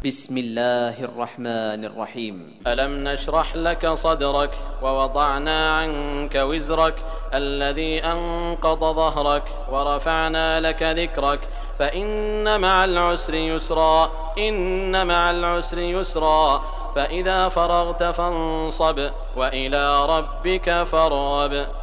بسم الله الرحمن الرحيم. ألم نشرح لك صدرك ووضعنا عنك وزرك الذي أنقض ظهرك ورفعنا لك ذكرك فإن مع العسر يسرا إن مع العسر يسرا فإذا فرغت فانصب وإلى ربك فارغب.